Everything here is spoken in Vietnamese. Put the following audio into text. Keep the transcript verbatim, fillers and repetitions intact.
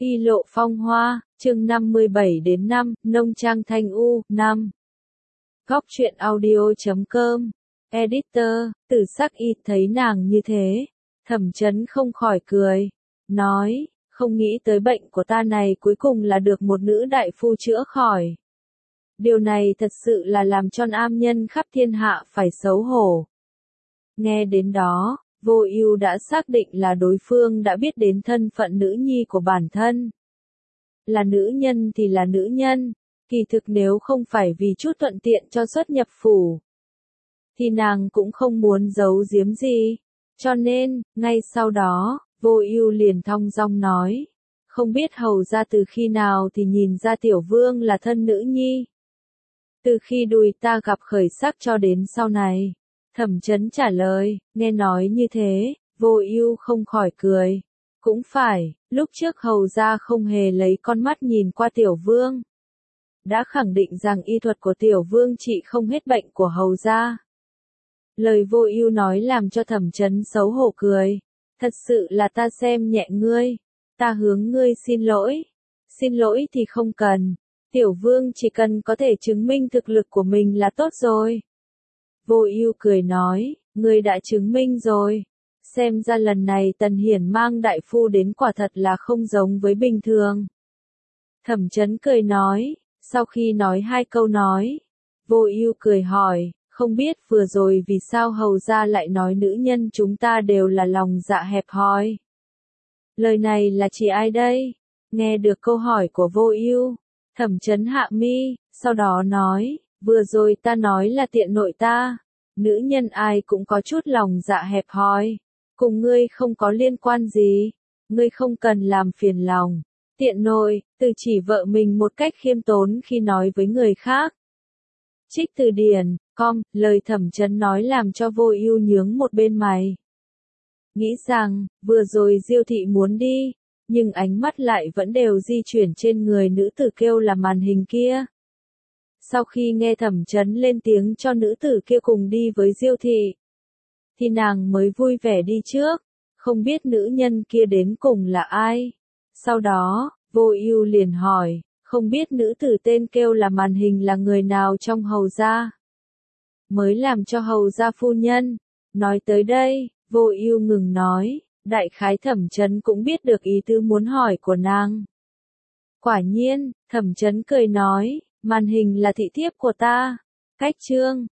Y lộ phong hoa, chương năm mươi bảy đến năm, nông trang thanh u, năm. Góc truyện audio chấm com, editor, Tử Sắc Y thấy nàng như thế, Thẩm Chấn không khỏi cười, nói, không nghĩ tới bệnh của ta này cuối cùng là được một nữ đại phu chữa khỏi. Điều này thật sự là làm cho nam nhân khắp thiên hạ phải xấu hổ. Nghe đến đó, Vô Ưu đã xác định là đối phương đã biết đến thân phận nữ nhi của bản thân. Là nữ nhân thì là nữ nhân, kỳ thực nếu không phải vì chút thuận tiện cho xuất nhập phủ, thì nàng cũng không muốn giấu giếm gì. Cho nên, ngay sau đó, Vô Ưu liền thong dong nói, không biết hầu gia từ khi nào thì nhìn ra tiểu vương là thân nữ nhi. Từ khi đùi ta gặp khởi sắc cho đến sau này. Thẩm Chấn trả lời, nghe nói như thế, Vô Ưu không khỏi cười. Cũng phải, lúc trước hầu gia không hề lấy con mắt nhìn qua tiểu vương. Đã khẳng định rằng y thuật của tiểu vương trị không hết bệnh của hầu gia. Lời Vô Ưu nói làm cho Thẩm Chấn xấu hổ cười. Thật sự là ta xem nhẹ ngươi. Ta hướng ngươi xin lỗi. Xin lỗi thì không cần. Tiểu vương chỉ cần có thể chứng minh thực lực của mình là tốt rồi. Vô Ưu cười nói, ngươi đã chứng minh rồi. Xem ra lần này Tần Hiển mang đại phu đến quả thật là không giống với bình thường. Thẩm Chấn cười nói, sau khi nói hai câu nói, Vô Ưu cười hỏi, không biết vừa rồi vì sao hầu gia lại nói nữ nhân chúng ta đều là lòng dạ hẹp hòi. Lời này là chỉ ai đây? Nghe được câu hỏi của Vô Ưu, Thẩm Chấn hạ mi, sau đó nói, vừa rồi ta nói là tiện nội ta, nữ nhân ai cũng có chút lòng dạ hẹp hòi, cùng ngươi không có liên quan gì, ngươi không cần làm phiền lòng. Tiện nội, từ chỉ vợ mình một cách khiêm tốn khi nói với người khác. Trích từ điển, com, lời Thẩm Chấn nói làm cho Vô Ưu nhướng một bên mày. Nghĩ rằng, vừa rồi Diêu thị muốn đi, nhưng ánh mắt lại vẫn đều di chuyển trên người nữ tử kêu là màn hình kia. Sau khi nghe Thẩm Chấn lên tiếng cho nữ tử kia cùng đi với Diêu thị, thì nàng mới vui vẻ đi trước, không biết nữ nhân kia đến cùng là ai. Sau đó, Vô Ưu liền hỏi, không biết nữ tử tên kêu là màn hình là người nào trong hầu gia? Mới làm cho hầu gia phu nhân. Nói tới đây, Vô Ưu ngừng nói, đại khái Thẩm Chấn cũng biết được ý tứ muốn hỏi của nàng. Quả nhiên, Thẩm Chấn cười nói, màn hình là thị thiếp của ta. Cách chương,